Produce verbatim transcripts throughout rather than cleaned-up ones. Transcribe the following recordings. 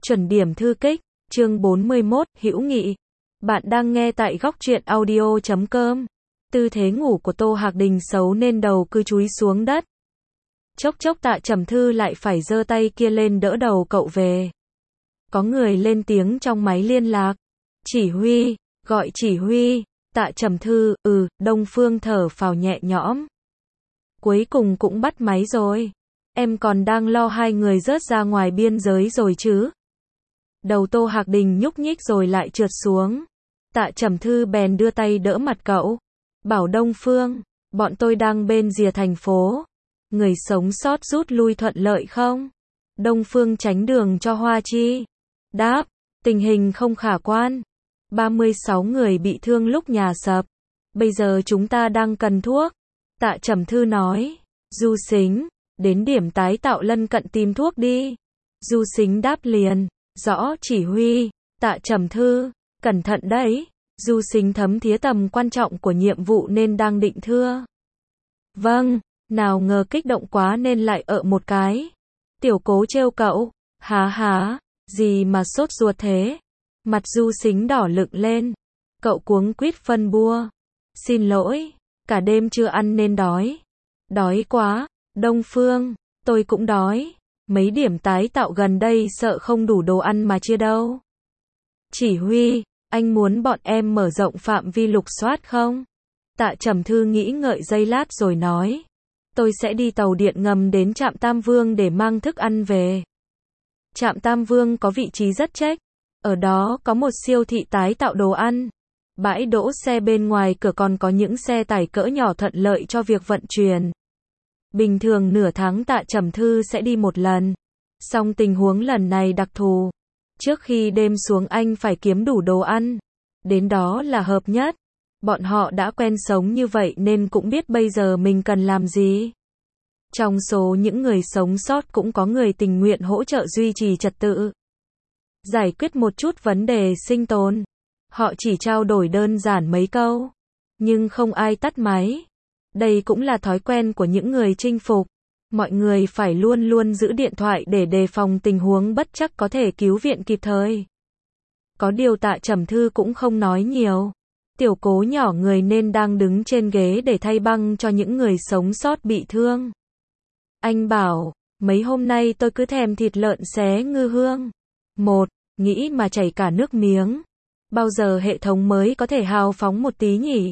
Chuẩn điểm thư kích, chương bốn mươi mốt, hữu nghị. Bạn đang nghe tại góc truyện audio chấm com. Tư thế ngủ của Tô Hạc Đình xấu nên đầu cứ chúi xuống đất. Chốc chốc Tạ Trầm Thư lại phải giơ tay kia lên đỡ đầu cậu về. Có người lên tiếng trong máy liên lạc. Chỉ huy, gọi chỉ huy. Tạ Trầm Thư, ừ, Đông Phương thở phào nhẹ nhõm. Cuối cùng cũng bắt máy rồi. Em còn đang lo hai người rớt ra ngoài biên giới rồi chứ. Đầu Tô Hạc Đình nhúc nhích rồi lại trượt xuống. Tạ Trầm Thư bèn đưa tay đỡ mặt cậu. Bảo Đông Phương, bọn tôi đang bên rìa thành phố. Người sống sót rút lui thuận lợi không? Đông Phương tránh đường cho Hoa Chi. Đáp, tình hình không khả quan. ba mươi sáu người bị thương lúc nhà sập. Bây giờ chúng ta đang cần thuốc. Tạ Trầm Thư nói. Du Sính, đến điểm tái tạo lân cận tìm thuốc đi. Du Sính đáp liền. Rõ chỉ huy. Tạ Trầm Thư, cẩn thận đấy. Du Sính thấm thía tầm quan trọng của nhiệm vụ nên đang định thưa. Vâng, nào ngờ kích động quá nên lại ợ một cái. Tiểu Cố trêu cậu. Há há, gì mà sốt ruột thế? Mặt Du Sính đỏ lựng lên. Cậu cuống quýt phân bua. Xin lỗi, cả đêm chưa ăn nên đói. Đói quá, Đông Phương, tôi cũng đói. Mấy điểm tái tạo gần đây sợ không đủ đồ ăn mà chia đâu. Chỉ huy, anh muốn bọn em mở rộng phạm vi lục soát không? Tạ Trầm Thư nghĩ ngợi giây lát rồi nói. Tôi sẽ đi tàu điện ngầm đến trạm Tam Vương để mang thức ăn về. Trạm Tam Vương có vị trí rất trách. Ở đó có một siêu thị tái tạo đồ ăn. Bãi đỗ xe bên ngoài cửa còn có những xe tải cỡ nhỏ thuận lợi cho việc vận chuyển. Bình thường nửa tháng Tạ Trầm Thư sẽ đi một lần. Song tình huống lần này đặc thù. Trước khi đêm xuống anh phải kiếm đủ đồ ăn. Đến đó là hợp nhất. Bọn họ đã quen sống như vậy nên cũng biết bây giờ mình cần làm gì. Trong số những người sống sót cũng có người tình nguyện hỗ trợ duy trì trật tự. Giải quyết một chút vấn đề sinh tồn. Họ chỉ trao đổi đơn giản mấy câu. Nhưng không ai tắt máy. Đây cũng là thói quen của những người chinh phục. Mọi người phải luôn luôn giữ điện thoại để đề phòng tình huống bất trắc có thể cứu viện kịp thời. Có điều Tạ Trầm Thư cũng không nói nhiều. Tiểu Cố nhỏ người nên đang đứng trên ghế để thay băng cho những người sống sót bị thương. Anh bảo, mấy hôm nay tôi cứ thèm thịt lợn xé ngư hương. Một, nghĩ mà chảy cả nước miếng. Bao giờ hệ thống mới có thể hào phóng một tí nhỉ?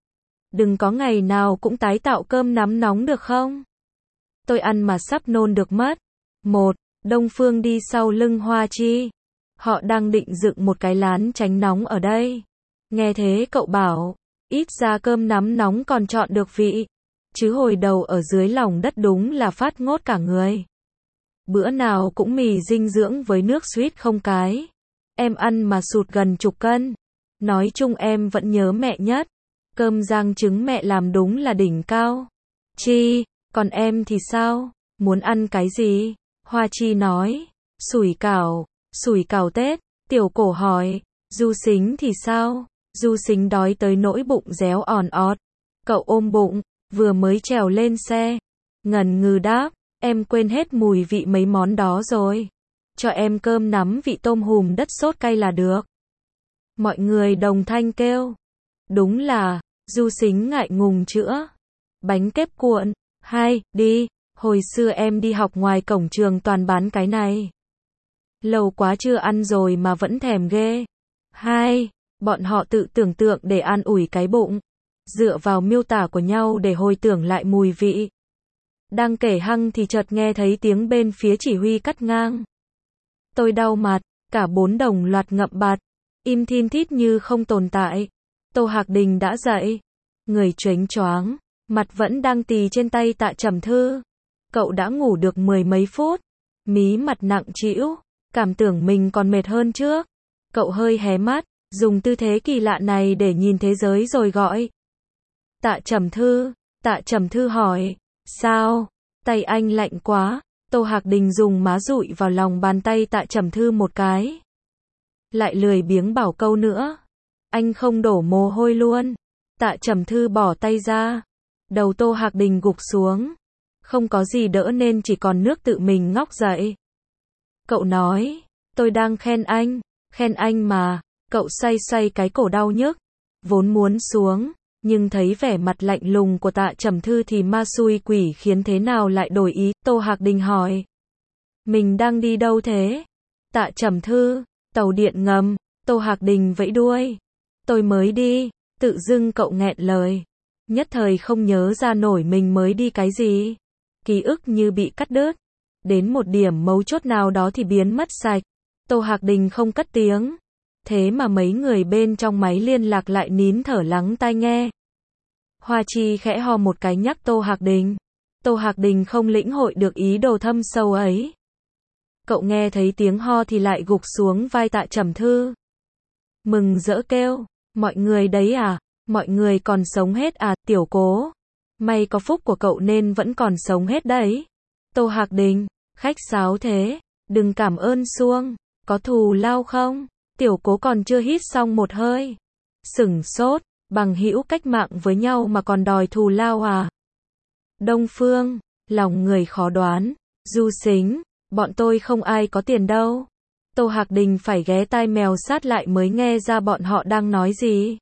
Đừng có ngày nào cũng tái tạo cơm nắm nóng được không? Tôi ăn mà sắp nôn được mất. Một, Đông Phương đi sau lưng Hoa Chi. Họ đang định dựng một cái lán tránh nóng ở đây. Nghe thế cậu bảo, ít ra cơm nắm nóng còn chọn được vị. Chứ hồi đầu ở dưới lòng đất đúng là phát ngốt cả người. Bữa nào cũng mì dinh dưỡng với nước suýt không cái. Em ăn mà sụt gần chục cân. Nói chung em vẫn nhớ mẹ nhất. Cơm rang trứng mẹ làm đúng là đỉnh cao. Chi, còn em thì sao? Muốn ăn cái gì? Hoa Chi nói. Sủi cảo, sủi cảo Tết. Tiểu Cổ hỏi. Du Sính thì sao? Du Sính đói tới nỗi bụng réo òn ót. Cậu ôm bụng, vừa mới trèo lên xe. Ngần ngừ đáp. Em quên hết mùi vị mấy món đó rồi. Cho em cơm nắm vị tôm hùm đất sốt cay là được. Mọi người đồng thanh kêu. Đúng là, Du Sính ngại ngùng chữa. Bánh kếp cuộn. Hai, đi. Hồi xưa em đi học ngoài cổng trường toàn bán cái này. Lâu quá chưa ăn rồi mà vẫn thèm ghê. Hai, bọn họ tự tưởng tượng để an ủi cái bụng. Dựa vào miêu tả của nhau để hồi tưởng lại mùi vị. Đang kể hăng thì chợt nghe thấy tiếng bên phía chỉ huy cắt ngang. Tôi đau mặt, cả bốn đồng loạt ngậm bặt. Im thin thít như không tồn tại. Tô Hạc Đình đã dậy. Người choáng choáng. Mặt vẫn đang tì trên tay Tạ Trầm Thư. Cậu đã ngủ được mười mấy phút. Mí mặt nặng trĩu. Cảm tưởng mình còn mệt hơn trước. Cậu hơi hé mắt. Dùng tư thế kỳ lạ này để nhìn thế giới rồi gọi. Tạ Trầm Thư. Tạ Trầm Thư hỏi. Sao? Tay anh lạnh quá. Tô Hạc Đình dùng má dụi vào lòng bàn tay Tạ Trầm Thư một cái. Lại lười biếng bảo câu nữa. Anh không đổ mồ hôi luôn. Tạ Trầm Thư bỏ tay ra. Đầu Tô Hạc Đình gục xuống. Không có gì đỡ nên chỉ còn nước tự mình ngóc dậy. Cậu nói. Tôi đang khen anh, khen anh mà. Cậu xoay xoay cái cổ đau nhức, vốn muốn xuống, nhưng thấy vẻ mặt lạnh lùng của Tạ Trầm Thư thì ma xui quỷ khiến thế nào lại đổi ý. Tô Hạc Đình hỏi, mình đang đi đâu thế? Tạ Trầm Thư, tàu điện ngầm. Tô Hạc Đình vẫy đuôi, tôi mới đi. Tự dưng cậu nghẹn lời, nhất thời không nhớ ra nổi mình mới đi cái gì. Ký ức như bị cắt đứt, đến một điểm mấu chốt nào đó thì biến mất sạch. Tô Hạc Đình không cất tiếng, thế mà mấy người bên trong máy liên lạc lại nín thở lắng tai nghe. Hoa Chi khẽ ho một cái nhắc Tô Hạc Đình. Tô Hạc Đình không lĩnh hội được ý đồ thâm sâu ấy. Cậu nghe thấy tiếng ho thì lại gục xuống vai Tạ Trầm Thư. Mừng rỡ kêu, mọi người đấy à, mọi người còn sống hết à, tiểu cố. May có phúc của cậu nên vẫn còn sống hết đấy. Tô Hạc Đình, khách sáo thế, đừng cảm ơn suông, có thù lao không? Tiểu cố còn chưa hít xong một hơi. Sửng sốt, bằng hữu cách mạng với nhau mà còn đòi thù lao à? Đông Phương, lòng người khó đoán. Du Sính, bọn tôi không ai có tiền đâu. Tô Hạc Đình phải ghé tai mèo sát lại mới nghe ra bọn họ đang nói gì.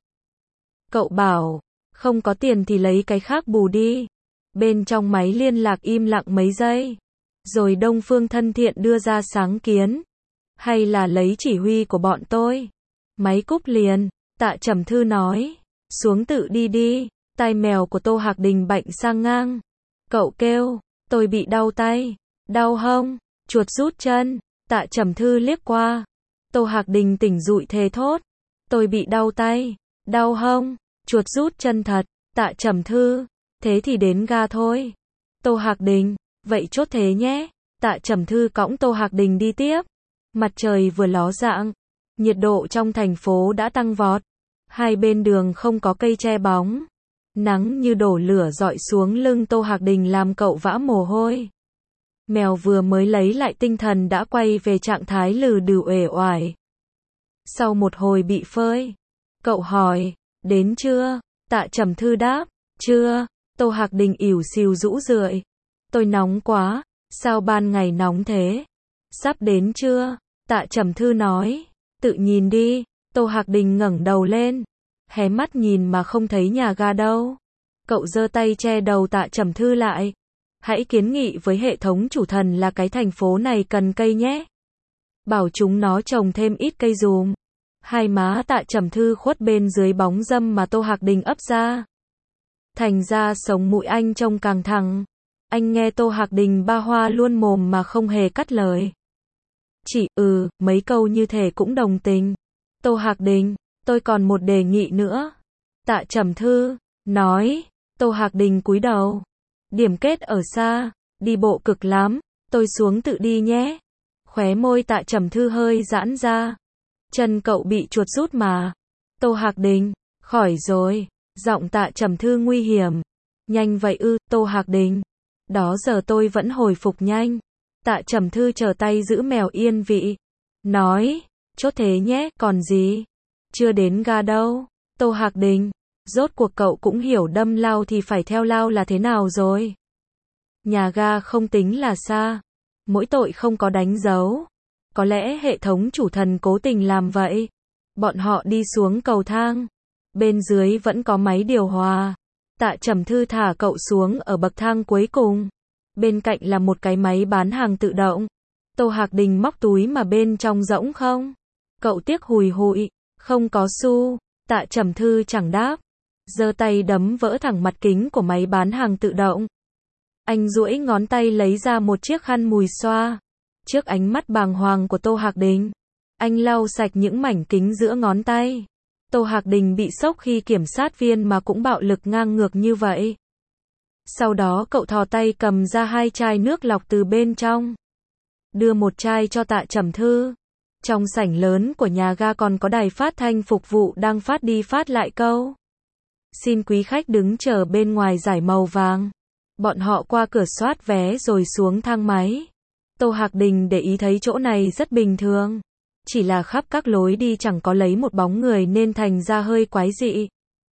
Cậu bảo, không có tiền thì lấy cái khác bù đi. Bên trong máy liên lạc im lặng mấy giây. Rồi Đông Phương thân thiện đưa ra sáng kiến. Hay là lấy chỉ huy của bọn tôi. Máy cúp liền, Tạ Trầm Thư nói. Xuống tự đi đi. Tai mèo của Tô Hạc Đình bệnh sang ngang. Cậu kêu, tôi bị đau tay, đau hông, chuột rút chân. Tạ Trầm Thư liếc qua. Tô Hạc Đình tỉnh dụi thề thốt. Tôi bị đau tay, đau hông, chuột rút chân thật. Tạ Trầm Thư, thế thì đến ga thôi. Tô Hạc Đình, vậy chốt thế nhé. Tạ Trầm Thư cõng Tô Hạc Đình đi tiếp. Mặt trời vừa ló dạng, nhiệt độ trong thành phố đã tăng vọt. Hai bên đường không có cây che bóng. Nắng như đổ lửa rọi xuống lưng Tô Hạc Đình làm cậu vã mồ hôi. Mèo vừa mới lấy lại tinh thần đã quay về trạng thái lừ đừ uể oải. Sau một hồi bị phơi, cậu hỏi, đến chưa? Tạ Trầm Thư đáp, chưa. Tô Hạc Đình ỉu xìu rũ rượi. Tôi nóng quá, sao ban ngày nóng thế? Sắp đến chưa? Tạ Trầm Thư nói, tự nhìn đi. Tô Hạc Đình ngẩng đầu lên, hé mắt nhìn mà không thấy nhà ga đâu. Cậu giơ tay che đầu Tạ Trầm Thư lại. Hãy kiến nghị với hệ thống chủ thần là cái thành phố này cần cây nhé. Bảo chúng nó trồng thêm ít cây dùm. Hai má Tạ Trầm Thư khuất bên dưới bóng râm mà Tô Hạc Đình ấp ra. Thành ra sống mũi anh trông càng thẳng. Anh nghe Tô Hạc Đình ba hoa luôn mồm mà không hề cắt lời. Chỉ ừ, mấy câu như thể cũng đồng tình. Tô Hạc Đình, tôi còn một đề nghị nữa. Tạ Trầm Thư nói. Tô Hạc Đình cúi đầu. Điểm kết ở xa, đi bộ cực lắm, tôi xuống tự đi nhé. Khóe môi Tạ Trầm Thư hơi giãn ra. Chân cậu bị chuột rút mà. Tô Hạc Đình, khỏi rồi. Giọng Tạ Trầm Thư nguy hiểm. Nhanh vậy ư? Tô Hạc Đình, đó giờ tôi vẫn hồi phục nhanh. Tạ Trầm Thư trở tay giữ mèo yên vị. Nói, chốt thế nhé, còn gì? Chưa đến ga đâu. Tô Hạc Đình, rốt cuộc cậu cũng hiểu đâm lao thì phải theo lao là thế nào rồi. Nhà ga không tính là xa. Mỗi tội không có đánh dấu. Có lẽ hệ thống chủ thần cố tình làm vậy. Bọn họ đi xuống cầu thang. Bên dưới vẫn có máy điều hòa. Tạ Trầm Thư thả cậu xuống ở bậc thang cuối cùng. Bên cạnh là một cái máy bán hàng tự động. Tô Hạc Đình móc túi mà bên trong rỗng không? Cậu tiếc hùi hụi. Không có xu. Tạ Trầm Thư chẳng đáp. Giơ tay đấm vỡ thẳng mặt kính của máy bán hàng tự động. Anh duỗi ngón tay lấy ra một chiếc khăn mùi xoa. Trước ánh mắt bàng hoàng của Tô Hạc Đình, anh lau sạch những mảnh kính giữa ngón tay. Tô Hạc Đình bị sốc khi kiểm sát viên mà cũng bạo lực ngang ngược như vậy. Sau đó cậu thò tay cầm ra hai chai nước lọc từ bên trong. Đưa một chai cho Tạ Trầm Thư. Trong sảnh lớn của nhà ga còn có đài phát thanh phục vụ đang phát đi phát lại câu. Xin quý khách đứng chờ bên ngoài giải màu vàng. Bọn họ qua cửa soát vé rồi xuống thang máy. Tô Hạc Đình để ý thấy chỗ này rất bình thường. Chỉ là khắp các lối đi chẳng có lấy một bóng người nên thành ra hơi quái dị.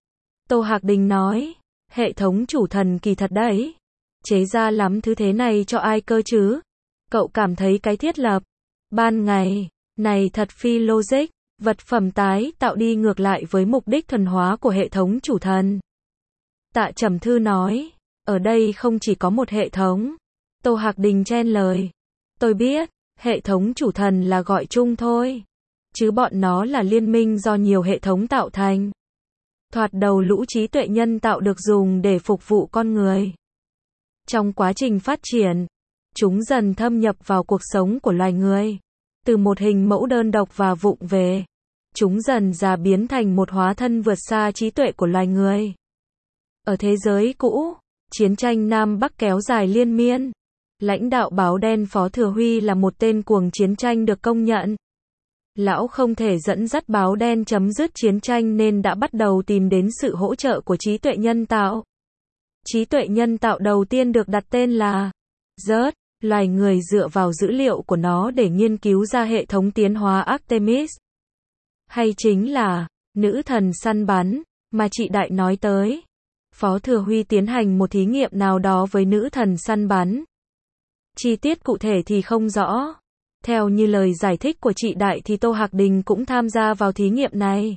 Tô Hạc Đình nói, hệ thống chủ thần kỳ thật đấy. Chế ra lắm thứ thế này cho ai cơ chứ? Cậu cảm thấy cái thiết lập ban ngày, Này thật phi logic, vật phẩm tái tạo đi ngược lại với mục đích thuần hóa của hệ thống chủ thần. Tạ Trầm Thư nói, ở đây không chỉ có một hệ thống. Tô Hạc Đình chen lời. Tôi biết, hệ thống chủ thần là gọi chung thôi. Chứ bọn nó là liên minh do nhiều hệ thống tạo thành. Thoạt đầu lũ trí tuệ nhân tạo được dùng để phục vụ con người. Trong quá trình phát triển, chúng dần thâm nhập vào cuộc sống của loài người. Từ một hình mẫu đơn độc và vụng về, chúng dần già biến thành một hóa thân vượt xa trí tuệ của loài người. Ở thế giới cũ, chiến tranh Nam Bắc kéo dài liên miên. Lãnh đạo báo đen Phó Thừa Huy là một tên cuồng chiến tranh được công nhận. Lão không thể dẫn dắt báo đen chấm dứt chiến tranh nên đã bắt đầu tìm đến sự hỗ trợ của trí tuệ nhân tạo. Trí tuệ nhân tạo đầu tiên được đặt tên là Zert, loài người dựa vào dữ liệu của nó để nghiên cứu ra hệ thống tiến hóa Artemis. Hay chính là nữ thần săn bắn mà chị Đại nói tới. Phó Thừa Huy tiến hành một thí nghiệm nào đó với nữ thần săn bắn. Chi tiết cụ thể thì không rõ. Theo như lời giải thích của chị Đại thì Tô Hạc Đình cũng tham gia vào thí nghiệm này.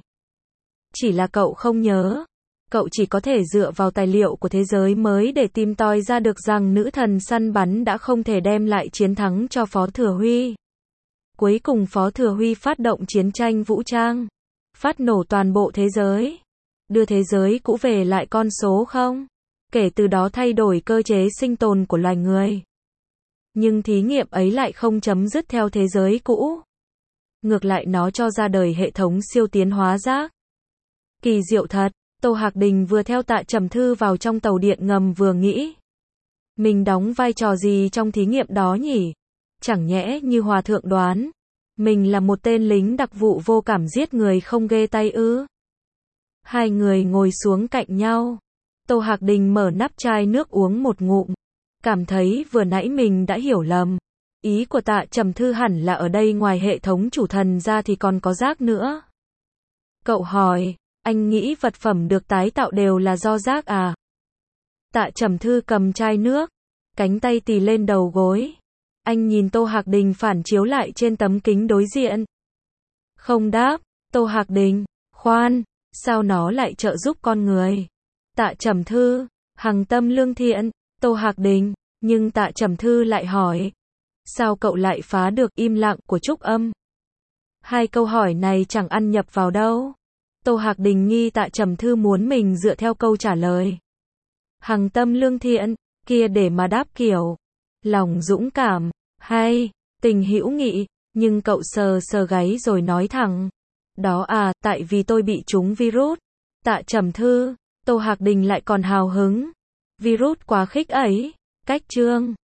Chỉ là cậu không nhớ. Cậu chỉ có thể dựa vào tài liệu của thế giới mới để tìm tòi ra được rằng nữ thần săn bắn đã không thể đem lại chiến thắng cho Phó Thừa Huy. Cuối cùng Phó Thừa Huy phát động chiến tranh vũ trang. Phát nổ toàn bộ thế giới. Đưa thế giới cũ về lại con số không. Kể từ đó thay đổi cơ chế sinh tồn của loài người. Nhưng thí nghiệm ấy lại không chấm dứt theo thế giới cũ. Ngược lại nó cho ra đời hệ thống siêu tiến hóa giác. Kỳ diệu thật, Tô Hạc Đình vừa theo Tạ Trầm Thư vào trong tàu điện ngầm vừa nghĩ. Mình đóng vai trò gì trong thí nghiệm đó nhỉ? Chẳng nhẽ như Hòa Thượng đoán. Mình là một tên lính đặc vụ vô cảm giết người không ghê tay ư? Hai người ngồi xuống cạnh nhau. Tô Hạc Đình mở nắp chai nước uống một ngụm. Cảm thấy vừa nãy mình đã hiểu lầm. Ý của Tạ Trầm Thư hẳn là ở đây ngoài hệ thống chủ thần ra thì còn có giác nữa. Cậu hỏi, anh nghĩ vật phẩm được tái tạo đều là do giác à? Tạ Trầm Thư cầm chai nước, cánh tay tì lên đầu gối. Anh nhìn Tô Hạc Đình phản chiếu lại trên tấm kính đối diện. Không đáp, Tô Hạc Đình, khoan, sao nó lại trợ giúp con người? Tạ Trầm Thư, hằng tâm lương thiện. Tô Hạc Đình, nhưng Tạ Trầm Thư lại hỏi. Sao cậu lại phá được im lặng của Trúc Âm? Hai câu hỏi này chẳng ăn nhập vào đâu. Tô Hạc Đình nghi Tạ Trầm Thư muốn mình dựa theo câu trả lời. Hằng tâm lương thiện, kia để mà đáp kiểu. Lòng dũng cảm, hay, tình hữu nghị, nhưng cậu sờ sờ gáy rồi nói thẳng. Đó à, tại vì tôi bị trúng virus. Tạ Trầm Thư, Tô Hạc Đình lại còn hào hứng. Virus quá khích ấy, cách chương.